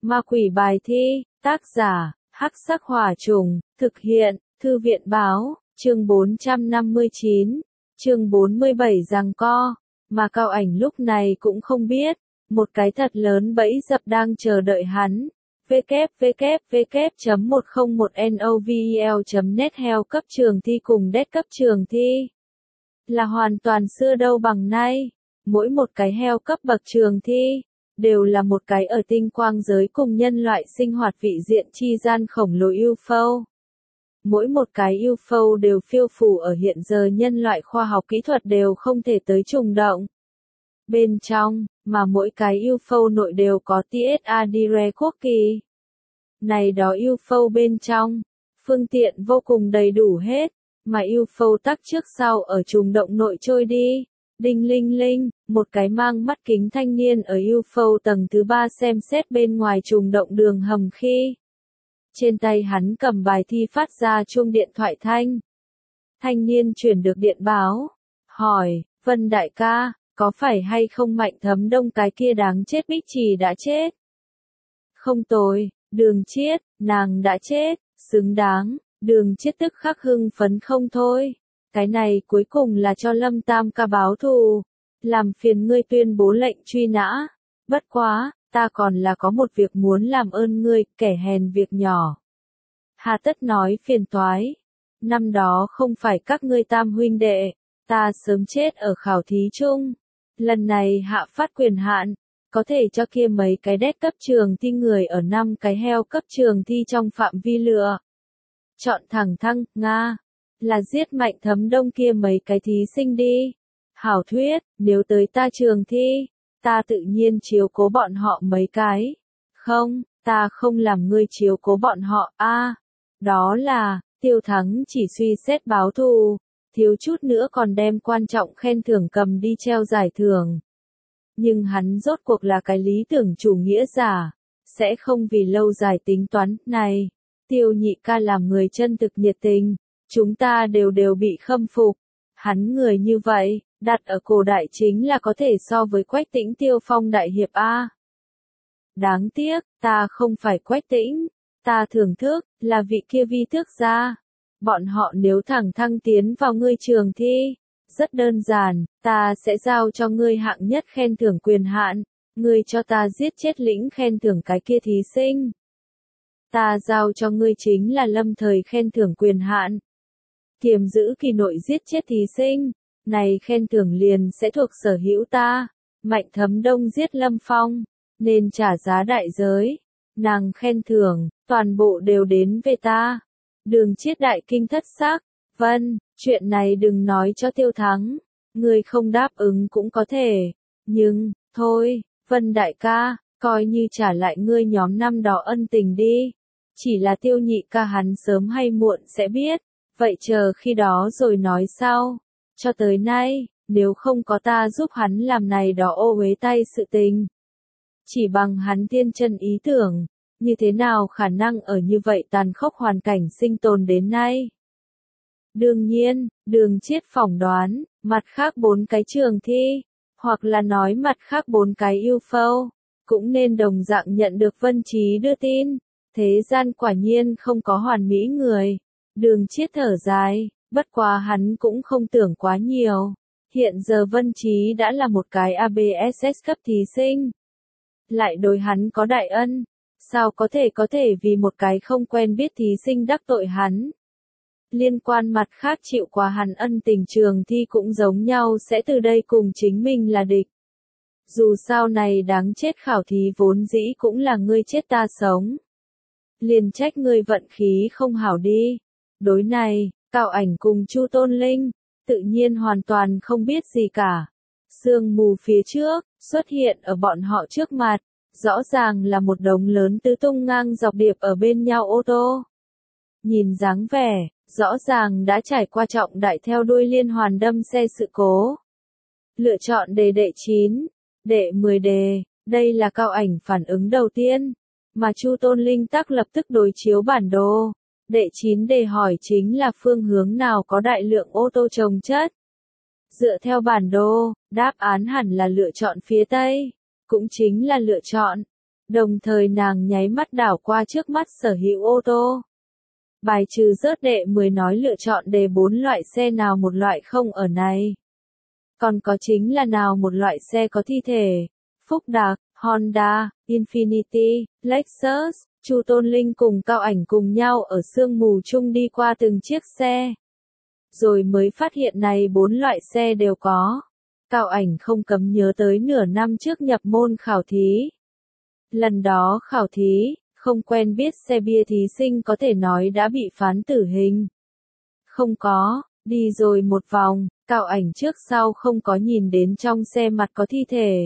Ma quỷ bài thi, tác giả, Hắc Sắc Hỏa Trùng, thực hiện, Thư viện báo, chương 459, chương 47 giằng co, mà Cao Ảnh lúc này cũng không biết, một cái thật lớn bẫy dập đang chờ đợi hắn. www.101novel.net Hell cấp trường thi cùng đét cấp trường thi là hoàn toàn xưa đâu bằng nay. Mỗi một cái hell cấp bậc trường thi đều là một cái ở tinh quang giới cùng nhân loại sinh hoạt vị diện chi gian khổng lồ UFO. Mỗi một cái UFO đều phiêu phù ở hiện giờ nhân loại khoa học kỹ thuật đều không thể tới trùng động. Bên trong, mà mỗi cái UFO nội đều có TSA Dire quốc kỳ. Này đó UFO bên trong, phương tiện vô cùng đầy đủ hết, mà UFO tắc trước sau ở trùng động nội trôi đi. Đinh linh linh, một cái mang mắt kính thanh niên ở UFO tầng thứ 3 xem xét bên ngoài trùng động đường hầm khi. Trên tay hắn cầm bài thi phát ra chuông điện thoại thanh. Thanh niên chuyển được điện báo. Hỏi, Vân đại ca, có phải hay không Mạnh Thấm Đông cái kia đáng chết Bích Trì đã chết? Không tồi, Đường Chiết, nàng đã chết, xứng đáng. Đường Chiết tức khắc hưng phấn không thôi. Cái này cuối cùng là cho Lâm Tam ca báo thù. Làm phiền ngươi tuyên bố lệnh truy nã. Bất quá, ta còn là có một việc muốn làm ơn ngươi, kẻ hèn việc nhỏ. Hà tất nói phiền toái. Năm đó không phải các ngươi tam huynh đệ, ta sớm chết ở khảo thí chung. Lần này hạ phát quyền hạn, có thể cho kia mấy cái đét cấp trường thi người ở 5 cái hell cấp trường thi trong phạm vi lựa. Chọn thẳng thăng, Nga. Là giết Mạnh Thấm Đông kia mấy cái thí sinh đi. Hảo thuyết, nếu tới ta trường thi, ta tự nhiên chiếu cố bọn họ mấy cái. Không, ta không làm ngươi chiếu cố bọn họ, đó là, Tiêu Thắng chỉ suy xét báo thù, thiếu chút nữa còn đem quan trọng khen thưởng cầm đi treo giải thưởng. Nhưng hắn rốt cuộc là cái lý tưởng chủ nghĩa giả, sẽ không vì lâu dài tính toán, này, Tiêu nhị ca làm người chân thực nhiệt tình. Chúng ta đều bị khâm phục. Hắn người như vậy, đặt ở cổ đại chính là có thể so với Quách Tĩnh Tiêu Phong đại hiệp A. Đáng tiếc, ta không phải Quách Tĩnh. Ta thưởng thức, là vị kia Vi Thước gia. Bọn họ nếu thẳng thăng tiến vào ngươi trường thi, rất đơn giản, ta sẽ giao cho ngươi hạng nhất khen thưởng quyền hạn. Ngươi cho ta giết chết lĩnh khen thưởng cái kia thí sinh. Ta giao cho ngươi chính là lâm thời khen thưởng quyền hạn. Kiềm giữ kỳ nội giết chết thí sinh, này khen thưởng liền sẽ thuộc sở hữu ta. Mạnh Thấm Đông giết Lâm Phong, nên trả giá đại giới. Nàng khen thưởng, toàn bộ đều đến về ta. Đường Chiết đại kinh thất sắc. Vân, chuyện này đừng nói cho Tiêu Thắng. Ngươi không đáp ứng cũng có thể. Nhưng, thôi, Vân đại ca, coi như trả lại ngươi nhóm năm đó ân tình đi. Chỉ là Tiêu nhị ca hắn sớm hay muộn sẽ biết. Vậy chờ khi đó rồi nói sau. Cho tới nay, nếu không có ta giúp hắn làm này đó ô uế tay sự tình. Chỉ bằng hắn tiên chân ý tưởng, như thế nào khả năng ở như vậy tàn khốc hoàn cảnh sinh tồn đến nay. Đương nhiên, Đường Chiết phỏng đoán, mặt khác 4 cái trường thi, hoặc là nói mặt khác 4 cái UFO, cũng nên đồng dạng nhận được Vân Trí đưa tin. Thế gian quả nhiên không có hoàn mỹ người. Đường Chiết thở dài, bất quá hắn cũng không tưởng quá nhiều. Hiện giờ Vân Trí đã là một cái ABSS cấp thí sinh. Lại đối hắn có đại ân, sao có thể vì một cái không quen biết thí sinh đắc tội hắn. Liên quan mặt khác chịu quá hắn ân tình trường thi cũng giống nhau sẽ từ đây cùng chính mình là địch. Dù sao này đáng chết khảo thí vốn dĩ cũng là ngươi chết ta sống. Liền trách ngươi vận khí không hảo đi. Đối này, Cao Ảnh cùng Chu Tôn Linh, tự nhiên hoàn toàn không biết gì cả. Sương mù phía trước, xuất hiện ở bọn họ trước mặt, rõ ràng là một đống lớn tứ tung ngang dọc điệp ở bên nhau ô tô. Nhìn dáng vẻ, rõ ràng đã trải qua trọng đại theo đuôi liên hoàn đâm xe sự cố. Lựa chọn đề đệ 9, đệ 10 đề, đây là Cao Ảnh phản ứng đầu tiên, mà Chu Tôn Linh tắc lập tức đối chiếu bản đồ. Đệ 9 đề hỏi chính là phương hướng nào có đại lượng ô tô chồng chất. Dựa theo bản đồ, đáp án hẳn là lựa chọn phía Tây, cũng chính là lựa chọn Đồng thời nàng nháy mắt đảo qua trước mắt sở hữu ô tô. Bài trừ rớt đệ 10 nói lựa chọn đề 4 loại xe nào một loại không ở này. Còn có chính là nào một loại xe có thi thể. Phúc Đạc, Honda, Infiniti, Lexus, Chu Tôn Linh cùng Cao Ảnh cùng nhau ở sương mù chung đi qua từng chiếc xe. Rồi mới phát hiện này 4 loại xe đều có. Cao Ảnh không cấm nhớ tới nửa năm trước nhập môn khảo thí. Lần đó khảo thí, không quen biết xe bia thí sinh có thể nói đã bị phán tử hình. Không có, đi rồi một vòng, Cao Ảnh trước sau không có nhìn đến trong xe mặt có thi thể.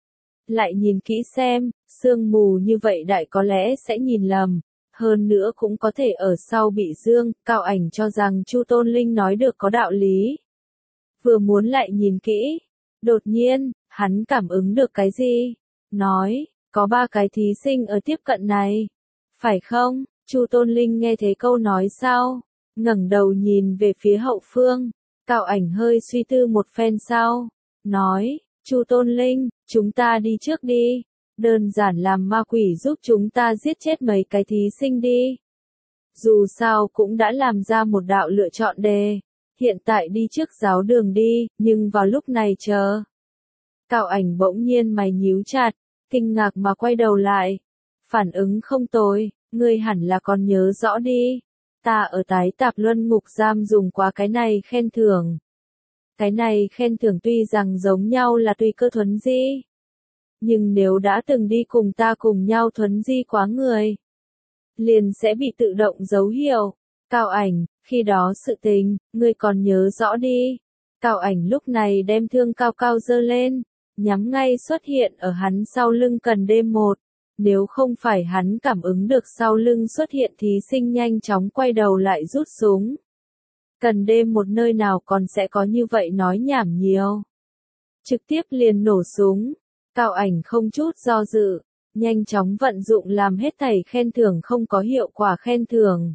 Lại nhìn kỹ xem, sương mù như vậy đại có lẽ sẽ nhìn lầm. Hơn nữa cũng có thể ở sau bị dương, Cao Ảnh cho rằng Chu Tôn Linh nói được có đạo lý. Vừa muốn lại nhìn kỹ, đột nhiên, hắn cảm ứng được cái gì? Nói, có 3 cái thí sinh ở tiếp cận này. Phải không? Chu Tôn Linh nghe thấy câu nói sau, ngẩng đầu nhìn về phía hậu phương. Cao Ảnh hơi suy tư một phen sau, nói, Chu Tôn Linh, chúng ta đi trước đi. Đơn giản làm ma quỷ giúp chúng ta giết chết mấy cái thí sinh đi. Dù sao cũng đã làm ra một đạo lựa chọn đề. Hiện tại đi trước giáo đường đi, nhưng vào lúc này chờ. Cao Ảnh bỗng nhiên mày nhíu chặt, kinh ngạc mà quay đầu lại. Phản ứng không tồi, ngươi hẳn là còn nhớ rõ đi. Ta ở tái tạp luân ngục giam dùng qua cái này khen thưởng. Cái này khen thưởng tuy rằng giống nhau là tùy cơ thuấn di. Nhưng nếu đã từng đi cùng ta cùng nhau thuấn di quá người, liền sẽ bị tự động dấu hiệu. Cao Ảnh, khi đó sự tình, ngươi còn nhớ rõ đi. Cao Ảnh lúc này đem thương cao cao giơ lên, nhắm ngay xuất hiện ở hắn sau lưng Cần Đêm một. Nếu không phải hắn cảm ứng được sau lưng xuất hiện thí sinh nhanh chóng quay đầu lại rút súng. Cần Đêm một nơi nào còn sẽ có như vậy nói nhảm nhiều. Trực tiếp liền nổ súng. Cao Ảnh không chút do dự, nhanh chóng vận dụng làm hết thảy khen thưởng không có hiệu quả khen thưởng.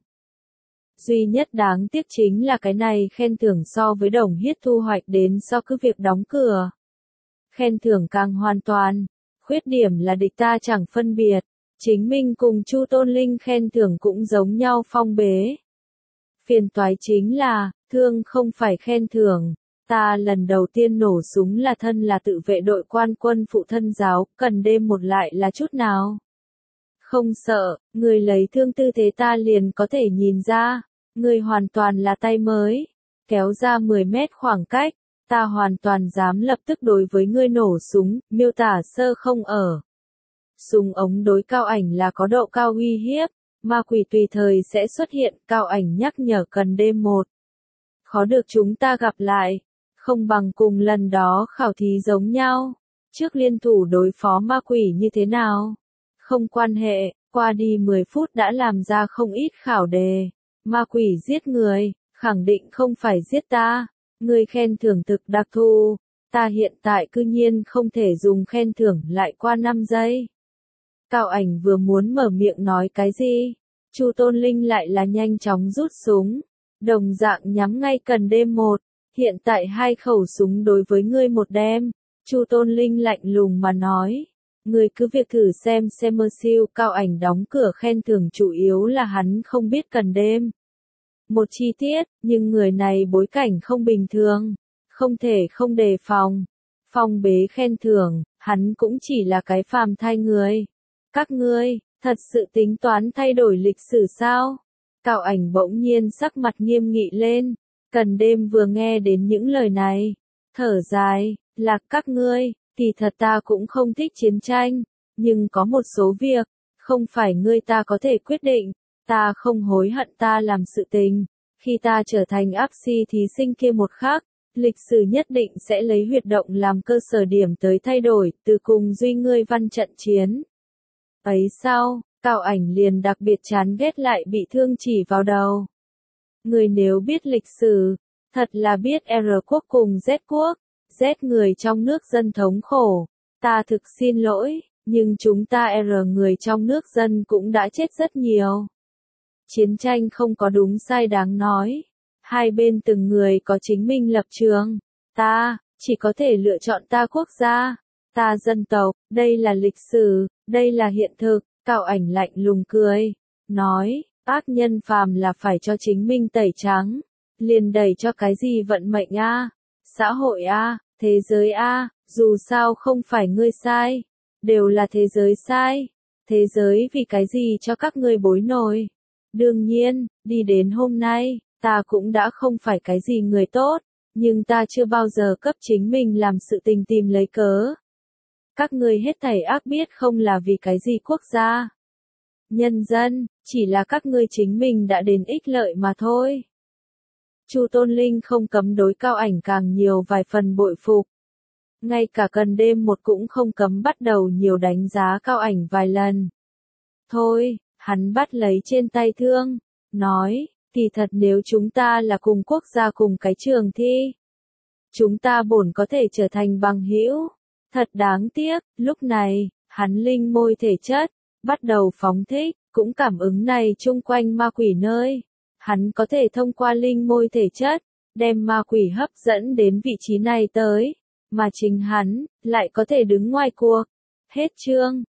Duy nhất đáng tiếc chính là cái này khen thưởng so với Đồng Hiết thu hoạch đến so cứ việc đóng cửa. Khen thưởng càng hoàn toàn, khuyết điểm là địch ta chẳng phân biệt, chính mình cùng Chu Tôn Linh khen thưởng cũng giống nhau phong bế. Phiền toái chính là, thương không phải khen thưởng. Ta lần đầu tiên nổ súng là thân là tự vệ đội quan quân phụ thân giáo, Cần Đêm một lại là chút nào. Không sợ, người lấy thương tư thế ta liền có thể nhìn ra, người hoàn toàn là tay mới, kéo ra 10 mét khoảng cách, ta hoàn toàn dám lập tức đối với ngươi nổ súng, miêu tả sơ không ở. Súng ống đối Cao Ảnh là có độ cao uy hiếp, ma quỷ tùy thời sẽ xuất hiện, Cao Ảnh nhắc nhở Cần Đêm một. Khó được chúng ta gặp lại. Không bằng cùng lần đó khảo thí giống nhau. Trước liên thủ đối phó ma quỷ như thế nào? Không quan hệ, qua đi 10 phút đã làm ra không ít khảo đề. Ma quỷ giết người, khẳng định không phải giết ta. Người khen thưởng thực đặc thù. Ta hiện tại cư nhiên không thể dùng khen thưởng lại qua 5 giây. Cao Ảnh vừa muốn mở miệng nói cái gì? Chu Tôn Linh lại là nhanh chóng rút súng. Đồng dạng nhắm ngay Cần Đêm một. Hiện tại 2 khẩu súng đối với ngươi một đem. Chu Tôn Linh lạnh lùng mà nói. Ngươi cứ việc thử xem mơ siêu. Cao Ảnh đóng cửa khen thưởng chủ yếu là hắn không biết Cần Đêm một chi tiết, nhưng người này bối cảnh không bình thường. Không thể không đề phòng. Phong bế khen thưởng, hắn cũng chỉ là cái phàm thai người. Các ngươi, thật sự tính toán thay đổi lịch sử sao? Cao Ảnh bỗng nhiên sắc mặt nghiêm nghị lên. Cần Đêm vừa nghe đến những lời này, thở dài, là các ngươi, thì thật ta cũng không thích chiến tranh, nhưng có một số việc, không phải ngươi ta có thể quyết định, ta không hối hận ta làm sự tình, khi ta trở thành áp si thí sinh kia một khắc, lịch sử nhất định sẽ lấy huyệt động làm cơ sở điểm tới thay đổi, từ cùng duy ngươi văn trận chiến. Ấy sau, Cao Ảnh liền đặc biệt chán ghét lại bị thương chỉ vào đầu. Người nếu biết lịch sử, thật là biết R quốc cùng Z quốc, Z người trong nước dân thống khổ. Ta thực xin lỗi, nhưng chúng ta R người trong nước dân cũng đã chết rất nhiều. Chiến tranh không có đúng sai đáng nói. Hai bên từng người có chính mình lập trường. Ta, chỉ có thể lựa chọn ta quốc gia. ta dân tộc, đây là lịch sử, đây là hiện thực. Cao Ảnh lạnh lùng cười, nói, ác nhân phàm là phải cho chính mình tẩy trắng, liền đẩy cho cái gì vận mệnh a, xã hội a, thế giới a, dù sao không phải ngươi sai, đều là thế giới sai. Thế giới vì cái gì cho các ngươi bối nổi? Đương nhiên, đi đến hôm nay, ta cũng đã không phải cái gì người tốt, nhưng ta chưa bao giờ cấp chính mình làm sự tình tìm lấy cớ. Các ngươi hết thảy ác biết không là vì cái gì quốc gia, nhân dân, chỉ là các ngươi chính mình đã đến ích lợi mà thôi. Chu Tôn Linh không cấm đối Cao Ảnh càng nhiều vài phần bội phục. Ngay cả cần đêm một cũng không cấm bắt đầu nhiều đánh giá Cao Ảnh vài lần. Thôi, hắn bắt lấy trên tay thương, nói, kỳ thật nếu chúng ta là cùng quốc gia cùng cái trường thi, chúng ta bổn có thể trở thành bằng hữu. Thật đáng tiếc, lúc này, hắn linh môi thể chất, bắt đầu phóng thích, cũng cảm ứng này chung quanh ma quỷ nơi. Hắn có thể thông qua linh môi thể chất, đem ma quỷ hấp dẫn đến vị trí này tới, mà chính hắn, lại có thể đứng ngoài cuộc. Hết chương.